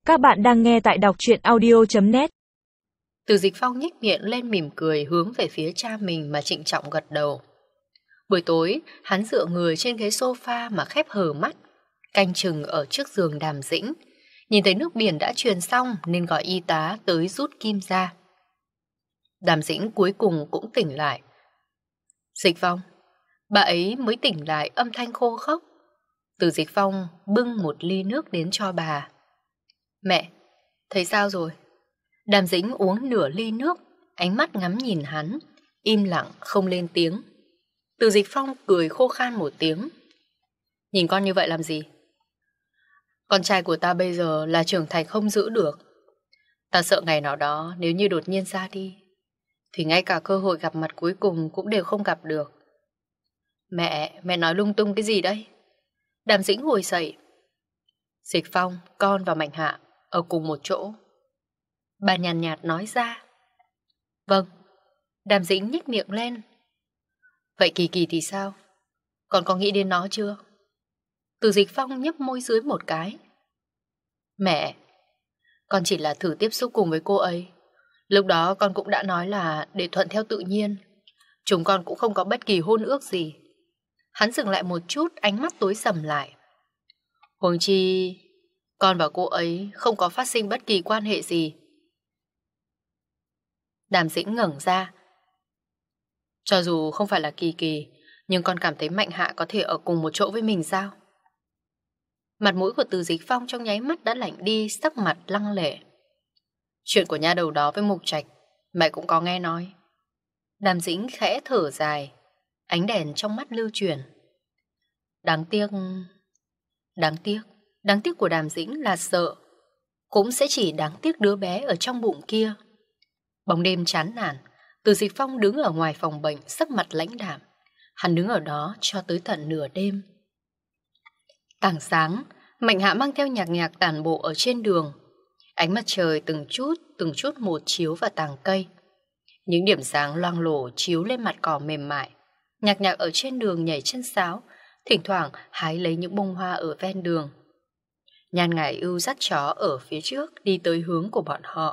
Các bạn đang nghe tại đọc truyện audio.net. Từ Dịch Phong nhếch miệng lên mỉm cười hướng về phía cha mình mà trịnh trọng gật đầu. Buổi tối, hắn dựa người trên ghế sofa mà khép hờ mắt, canh chừng ở trước giường Đàm Dĩnh. Nhìn thấy nước biển đã truyền xong nên gọi y tá tới rút kim ra. Đàm Dĩnh cuối cùng cũng tỉnh lại. Dịch Phong, bà ấy mới tỉnh lại âm thanh khô khốc. Từ Dịch Phong bưng một ly nước đến cho bà. Mẹ, thấy sao rồi? Đàm Dĩnh uống nửa ly nước, ánh mắt ngắm nhìn hắn, im lặng không lên tiếng. Từ Dịch Phong cười khô khan một tiếng. Nhìn con như vậy làm gì? Con trai của ta bây giờ là trưởng thành không giữ được. Ta sợ ngày nào đó nếu như đột nhiên ra đi, thì ngay cả cơ hội gặp mặt cuối cùng cũng đều không gặp được. Mẹ nói lung tung cái gì đây? Đàm Dĩnh ngồi dậy. Dịch Phong, con và Mạnh Hạ ở cùng một chỗ. Bà nhàn nhạt nói ra. Vâng. Đàm Dĩnh nhếch miệng lên. Vậy Kỳ Kỳ thì sao? Con có nghĩ đến nó chưa? Từ Dịch Phong nhấp môi dưới một cái. Mẹ, con chỉ là thử tiếp xúc cùng với cô ấy. Lúc đó con cũng đã nói là để thuận theo tự nhiên. Chúng con cũng không có bất kỳ hôn ước gì. Hắn dừng lại một chút, ánh mắt tối sầm lại. Huống chi, con và cô ấy không có phát sinh bất kỳ quan hệ gì. Đàm Dĩnh ngẩng ra. Cho dù không phải là Kỳ Kỳ, nhưng con cảm thấy Mạnh Hạ có thể ở cùng một chỗ với mình sao? Mặt mũi của Từ Dịch Phong trong nháy mắt đã lạnh đi, sắc mặt lăng lệ. Chuyện của nha đầu đó với Mục Trạch, mẹ cũng có nghe nói. Đàm Dĩnh khẽ thở dài, ánh đèn trong mắt lưu chuyển. Đáng tiếc của Đàm Dĩnh là sợ, cũng sẽ chỉ đáng tiếc đứa bé ở trong bụng kia. Bóng đêm chán nản, Từ Dịch Phong đứng ở ngoài phòng bệnh, sắc mặt lãnh đạm. Hắn đứng ở đó cho tới tận nửa đêm. Tảng sáng, Mạnh Hạ mang theo nhạc tản bộ ở trên đường. Ánh mặt trời từng chút một chiếu vào tàng cây. Những điểm sáng loang lổ chiếu lên mặt cỏ mềm mại. Nhạc ở trên đường nhảy chân sáo, thỉnh thoảng hái lấy những bông hoa ở ven đường. Nhan Ngải Ưu dắt chó ở phía trước đi tới hướng của bọn họ.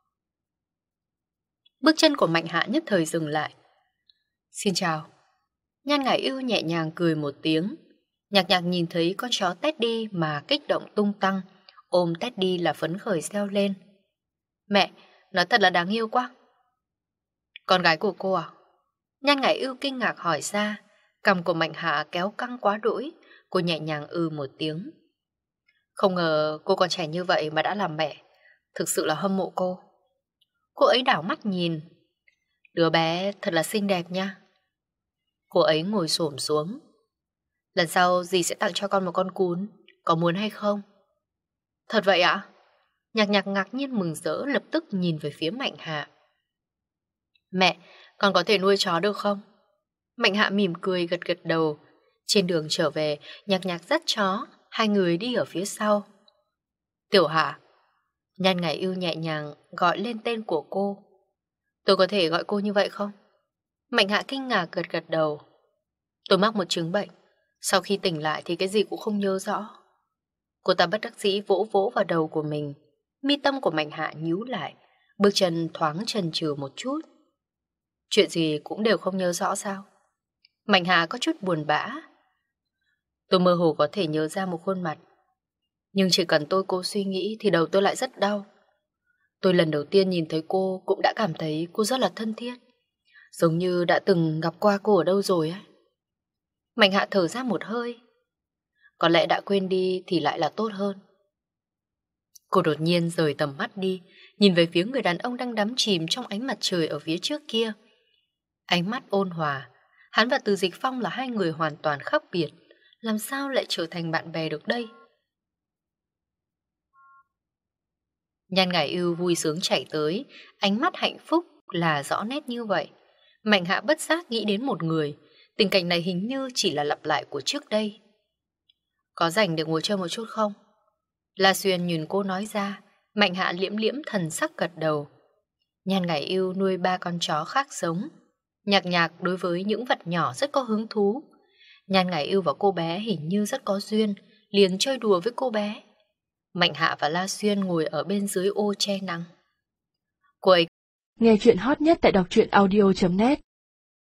Bước chân của Mạnh Hạ nhất thời dừng lại. Xin chào. Nhan Ngải Ưu nhẹ nhàng cười một tiếng. Nhạc nhìn thấy con chó Teddy mà kích động tung tăng, ôm Teddy là phấn khởi reo lên. Mẹ, nó thật là đáng yêu quá. Con gái của cô à? Nhan Ngải Ưu kinh ngạc hỏi ra. Cằm của Mạnh Hạ kéo căng quá đỗi. Cô nhẹ nhàng một tiếng. Không ngờ cô còn trẻ như vậy mà đã làm mẹ. Thực sự là hâm mộ cô. Cô ấy đảo mắt nhìn. Đứa bé thật là xinh đẹp nha. Cô ấy ngồi xổm xuống. Lần sau dì sẽ tặng cho con một con cún. Có muốn hay không? Thật vậy ạ? Nhạc ngạc nhiên mừng rỡ, lập tức nhìn về phía Mạnh Hạ. Mẹ, con có thể nuôi chó được không? Mạnh Hạ mỉm cười gật đầu. Trên đường trở về, Nhạc dắt chó. Hai người đi ở phía sau. Tiểu Hạ. Nhan Ngải Ưu nhẹ nhàng gọi lên tên của cô. Tôi có thể gọi cô như vậy không? Mạnh Hạ kinh ngạc gật đầu. Tôi mắc một chứng bệnh. Sau khi tỉnh lại thì cái gì cũng không nhớ rõ. Cô ta bất đắc dĩ vỗ vỗ vào đầu của mình. Mi tâm của Mạnh Hạ nhíu lại, bước chân thoáng chần chừ một chút. Chuyện gì cũng đều không nhớ rõ sao? Mạnh Hạ có chút buồn bã. Tôi mơ hồ có thể nhớ ra một khuôn mặt, nhưng chỉ cần cô suy nghĩ thì đầu tôi lại rất đau. Tôi lần đầu tiên nhìn thấy cô cũng đã cảm thấy cô rất là thân thiết, giống như đã từng gặp qua cô ở đâu rồi ấy. Mạnh Hạ thở ra một hơi. Có lẽ đã quên đi thì lại là tốt hơn. Cô đột nhiên rời tầm mắt đi, nhìn về phía người đàn ông đang đắm chìm trong ánh mặt trời ở phía trước kia. Ánh mắt ôn hòa. Hắn và Từ Dịch Phong là hai người hoàn toàn khác biệt, làm sao lại trở thành bạn bè được đây? Nhan Ngải Ưu vui sướng chạy tới, ánh mắt hạnh phúc là rõ nét như vậy. Mạnh Hạ bất giác nghĩ đến một người, tình cảnh này hình như chỉ là lặp lại của trước đây. Có rảnh để ngồi chơi một chút không? La Xuyên nhìn cô nói ra. Mạnh Hạ liễm thần sắc gật đầu. Nhan Ngải Ưu nuôi 3 con chó khác giống. Nhạc đối với những vật nhỏ rất có hứng thú. Nhan Ngải Ưu và cô bé hình như rất có duyên, liền chơi đùa với cô bé. Mạnh Hạ và La Xuyên ngồi ở bên dưới ô che nắng. Cô ấy Nghe chuyện hot nhất tại đọc truyện audio.net